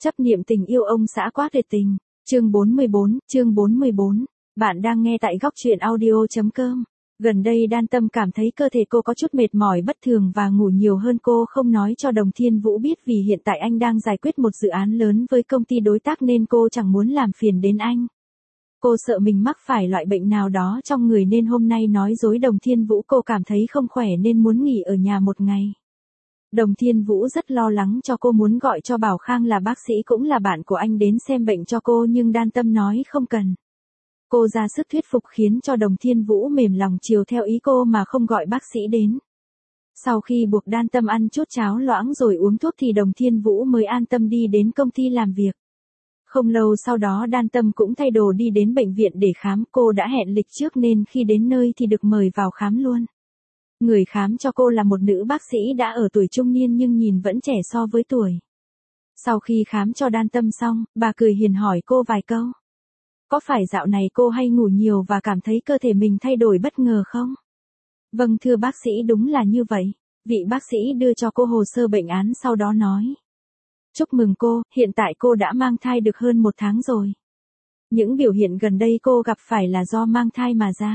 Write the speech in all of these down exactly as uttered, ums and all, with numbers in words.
Chấp niệm tình yêu ông xã quá tuyệt tình. Chương bốn mươi bốn, chương bốn mươi bốn. Bạn đang nghe tại góc truyện audio.com. Gần đây Đan Tâm cảm thấy cơ thể cô có chút mệt mỏi bất thường và ngủ nhiều hơn. Cô không nói cho Đồng Thiên Vũ biết vì hiện tại anh đang giải quyết một dự án lớn với công ty đối tác nên cô chẳng muốn làm phiền đến anh. Cô sợ mình mắc phải loại bệnh nào đó trong người nên hôm nay nói dối Đồng Thiên Vũ cô cảm thấy không khỏe nên muốn nghỉ ở nhà một ngày. Đồng Thiên Vũ rất lo lắng cho cô, muốn gọi cho Bảo Khang là bác sĩ cũng là bạn của anh đến xem bệnh cho cô nhưng Đan Tâm nói không cần. Cô ra sức thuyết phục khiến cho Đồng Thiên Vũ mềm lòng chiều theo ý cô mà không gọi bác sĩ đến. Sau khi buộc Đan Tâm ăn chút cháo loãng rồi uống thuốc thì Đồng Thiên Vũ mới an tâm đi đến công ty làm việc. Không lâu sau đó Đan Tâm cũng thay đồ đi đến bệnh viện để khám. Cô đã hẹn lịch trước nên khi đến nơi thì được mời vào khám luôn. Người khám cho cô là một nữ bác sĩ đã ở tuổi trung niên nhưng nhìn vẫn trẻ so với tuổi. Sau khi khám cho Đan Tâm xong, bà cười hiền hỏi cô vài câu. Có phải dạo này cô hay ngủ nhiều và cảm thấy cơ thể mình thay đổi bất ngờ không? Vâng thưa bác sĩ, đúng là như vậy. Vị bác sĩ đưa cho cô hồ sơ bệnh án sau đó nói. Chúc mừng cô, hiện tại cô đã mang thai được hơn một tháng rồi. Những biểu hiện gần đây cô gặp phải là do mang thai mà ra.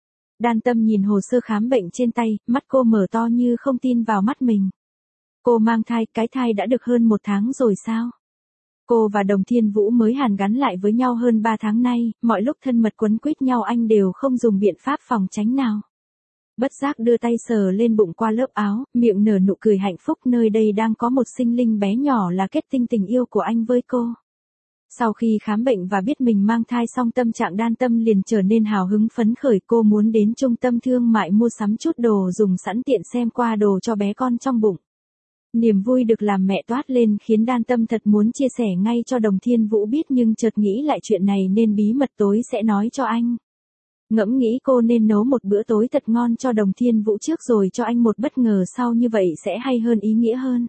Đan Tâm nhìn hồ sơ khám bệnh trên tay, mắt cô mở to như không tin vào mắt mình. Cô mang thai, cái thai đã được hơn một tháng rồi sao? Cô và Đồng Thiên Vũ mới hàn gắn lại với nhau hơn ba tháng nay, mọi lúc thân mật quấn quýt nhau anh đều không dùng biện pháp phòng tránh nào. Bất giác đưa tay sờ lên bụng qua lớp áo, miệng nở nụ cười hạnh phúc, nơi đây đang có một sinh linh bé nhỏ là kết tinh tình yêu của anh với cô. Sau khi khám bệnh và biết mình mang thai xong, tâm trạng Đan Tâm liền trở nên hào hứng phấn khởi. Cô muốn đến trung tâm thương mại mua sắm chút đồ dùng sẵn tiện xem qua đồ cho bé con trong bụng. Niềm vui được làm mẹ toát lên khiến Đan Tâm thật muốn chia sẻ ngay cho Đồng Thiên Vũ biết nhưng chợt nghĩ lại chuyện này nên bí mật tối sẽ nói cho anh. Ngẫm nghĩ cô nên nấu một bữa tối thật ngon cho Đồng Thiên Vũ trước rồi cho anh một bất ngờ sau, như vậy sẽ hay hơn, ý nghĩa hơn.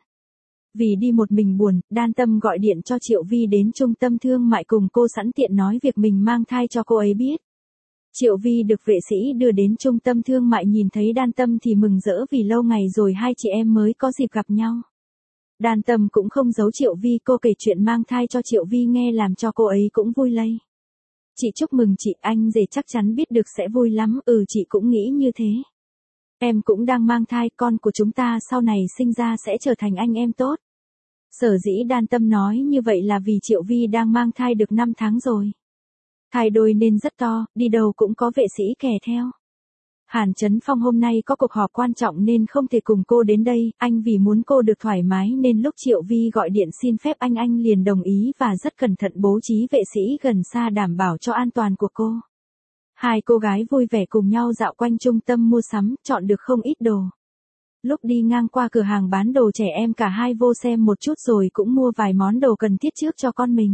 Vì đi một mình buồn, Đan Tâm gọi điện cho Triệu Vi đến trung tâm thương mại cùng cô, sẵn tiện nói việc mình mang thai cho cô ấy biết. Triệu Vi được vệ sĩ đưa đến trung tâm thương mại, nhìn thấy Đan Tâm thì mừng rỡ vì lâu ngày rồi hai chị em mới có dịp gặp nhau. Đan Tâm cũng không giấu Triệu Vi, cô kể chuyện mang thai cho Triệu Vi nghe làm cho cô ấy cũng vui lây. Chị chúc mừng chị, anh rể chắc chắn biết được sẽ vui lắm. Ừ, chị cũng nghĩ như thế. Em cũng đang mang thai, con của chúng ta sau này sinh ra sẽ trở thành anh em tốt. Sở dĩ Đan Tâm nói như vậy là vì Triệu Vi đang mang thai được năm tháng rồi. Thai đôi nên rất to, đi đâu cũng có vệ sĩ kè theo. Hàn Chấn Phong hôm nay có cuộc họp quan trọng nên không thể cùng cô đến đây, anh vì muốn cô được thoải mái nên lúc Triệu Vi gọi điện xin phép anh anh liền đồng ý và rất cẩn thận bố trí vệ sĩ gần xa đảm bảo cho an toàn của cô. Hai cô gái vui vẻ cùng nhau dạo quanh trung tâm mua sắm, chọn được không ít đồ. Lúc đi ngang qua cửa hàng bán đồ trẻ em cả hai vô xem một chút rồi cũng mua vài món đồ cần thiết trước cho con mình.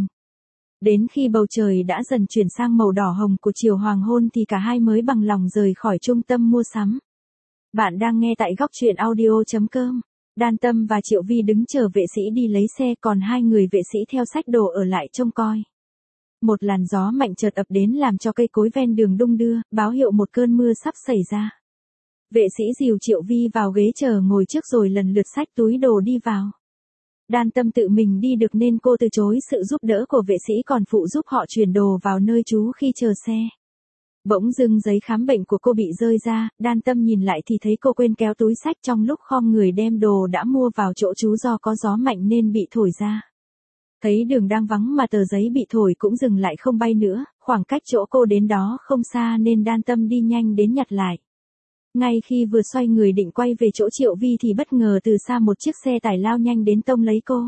Đến khi bầu trời đã dần chuyển sang màu đỏ hồng của chiều hoàng hôn thì cả hai mới bằng lòng rời khỏi trung tâm mua sắm. Bạn đang nghe tại góc truyện audio.com. Đan Tâm và Triệu Vi đứng chờ vệ sĩ đi lấy xe, còn hai người vệ sĩ theo xách đồ ở lại trông coi. Một làn gió mạnh chợt ập đến làm cho cây cối ven đường đung đưa, báo hiệu một cơn mưa sắp xảy ra. Vệ sĩ dìu Triệu Vi vào ghế chờ ngồi trước rồi lần lượt xách túi đồ đi vào. Đan Tâm tự mình đi được nên cô từ chối sự giúp đỡ của vệ sĩ, còn phụ giúp họ chuyển đồ vào nơi trú khi chờ xe. Bỗng dưng giấy khám bệnh của cô bị rơi ra, Đan Tâm nhìn lại thì thấy cô quên kéo túi xách trong lúc khom người đem đồ đã mua vào chỗ trú, do có gió mạnh nên bị thổi ra. Thấy đường đang vắng mà tờ giấy bị thổi cũng dừng lại không bay nữa, khoảng cách chỗ cô đến đó không xa nên Đan Tâm đi nhanh đến nhặt lại. Ngay khi vừa xoay người định quay về chỗ Triệu Vi thì bất ngờ từ xa một chiếc xe tải lao nhanh đến tông lấy cô.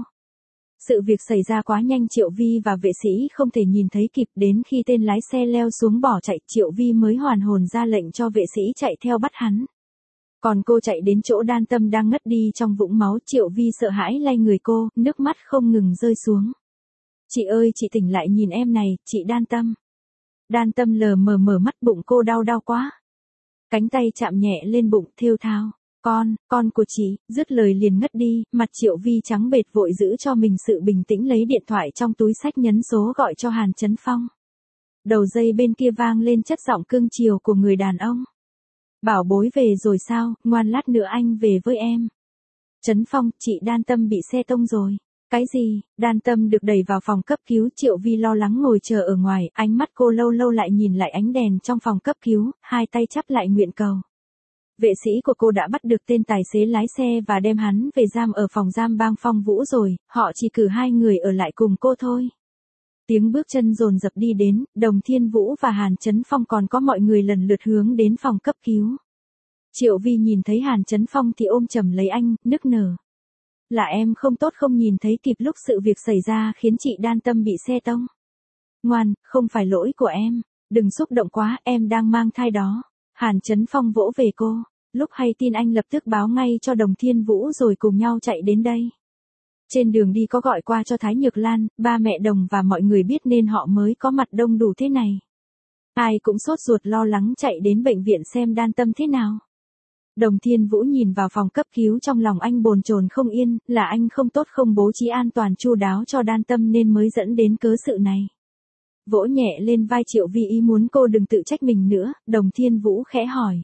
Sự việc xảy ra quá nhanh, Triệu Vi và vệ sĩ không thể nhìn thấy kịp, đến khi tên lái xe leo xuống bỏ chạy Triệu Vi mới hoàn hồn ra lệnh cho vệ sĩ chạy theo bắt hắn. Còn cô chạy đến chỗ Đan Tâm đang ngất đi trong vũng máu, Triệu Vi sợ hãi lay người cô, nước mắt không ngừng rơi xuống. Chị ơi, chị tỉnh lại nhìn em này, chị Đan Tâm. Đan Tâm lờ mờ mở mắt, bụng cô đau đau quá. Cánh tay chạm nhẹ lên bụng, thều thào. Con, con của chị, dứt lời liền ngất đi, mặt Triệu Vi trắng bệch vội giữ cho mình sự bình tĩnh lấy điện thoại trong túi xách nhấn số gọi cho Hàn Chấn Phong. Đầu dây bên kia vang lên chất giọng cương chiều của người đàn ông. Bảo bối về rồi sao, ngoan lát nữa anh về với em. Chấn Phong, chị Đan Tâm bị xe tông rồi. Cái gì? Đan Tâm được đẩy vào phòng cấp cứu, Triệu Vi lo lắng ngồi chờ ở ngoài, ánh mắt cô lâu lâu lại nhìn lại ánh đèn trong phòng cấp cứu, hai tay chắp lại nguyện cầu. Vệ sĩ của cô đã bắt được tên tài xế lái xe và đem hắn về giam ở phòng giam bang Phong Vũ rồi, họ chỉ cử hai người ở lại cùng cô thôi. Tiếng bước chân dồn dập đi đến, Đồng Thiên Vũ và Hàn Chấn Phong còn có mọi người lần lượt hướng đến phòng cấp cứu. Triệu Vi nhìn thấy Hàn Chấn Phong thì ôm chầm lấy anh, nức nở. Là em không tốt không nhìn thấy kịp lúc sự việc xảy ra khiến chị Đan Tâm bị xe tông. Ngoan, không phải lỗi của em, đừng xúc động quá, em đang mang thai đó. Hàn Chấn Phong vỗ về cô, lúc hay tin anh lập tức báo ngay cho Đồng Thiên Vũ rồi cùng nhau chạy đến đây. Trên đường đi có gọi qua cho Thái Nhược Lan, ba mẹ Đồng và mọi người biết nên họ mới có mặt đông đủ thế này. Ai cũng sốt ruột lo lắng chạy đến bệnh viện xem Đan Tâm thế nào. Đồng Thiên Vũ nhìn vào phòng cấp cứu, trong lòng anh bồn chồn không yên, là anh không tốt không bố trí an toàn chu đáo cho Đan Tâm nên mới dẫn đến cớ sự này. Vỗ nhẹ lên vai Triệu Vi ý muốn cô đừng tự trách mình nữa, Đồng Thiên Vũ khẽ hỏi.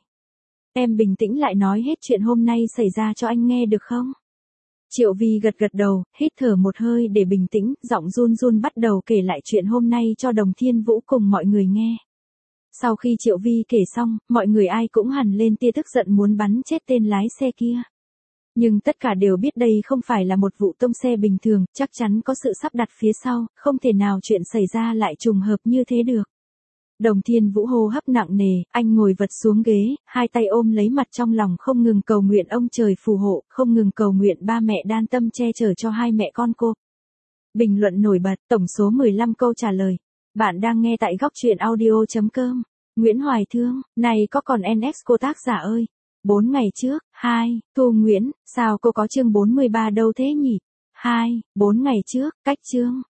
Em bình tĩnh lại nói hết chuyện hôm nay xảy ra cho anh nghe được không? Triệu Vi gật gật đầu, hít thở một hơi để bình tĩnh, giọng run run bắt đầu kể lại chuyện hôm nay cho Đồng Thiên Vũ cùng mọi người nghe. Sau khi Triệu Vi kể xong, mọi người ai cũng hằn lên tia tức giận muốn bắn chết tên lái xe kia. Nhưng tất cả đều biết đây không phải là một vụ tông xe bình thường, chắc chắn có sự sắp đặt phía sau, không thể nào chuyện xảy ra lại trùng hợp như thế được. Đồng Thiên Vũ hô hấp nặng nề, anh ngồi vật xuống ghế, hai tay ôm lấy mặt trong lòng không ngừng cầu nguyện ông trời phù hộ, không ngừng cầu nguyện ba mẹ Đan Tâm che chở cho hai mẹ con cô. Bình luận nổi bật, tổng số mười lăm câu trả lời. Bạn đang nghe tại góc truyện audio chấm com. Nguyễn Hoài Thương, này có còn en ích cô tác giả ơi. Bốn ngày trước, hai, Thu Nguyễn, sao cô có chương bốn mươi ba đâu thế nhỉ? Hai, bốn ngày trước, cách chương.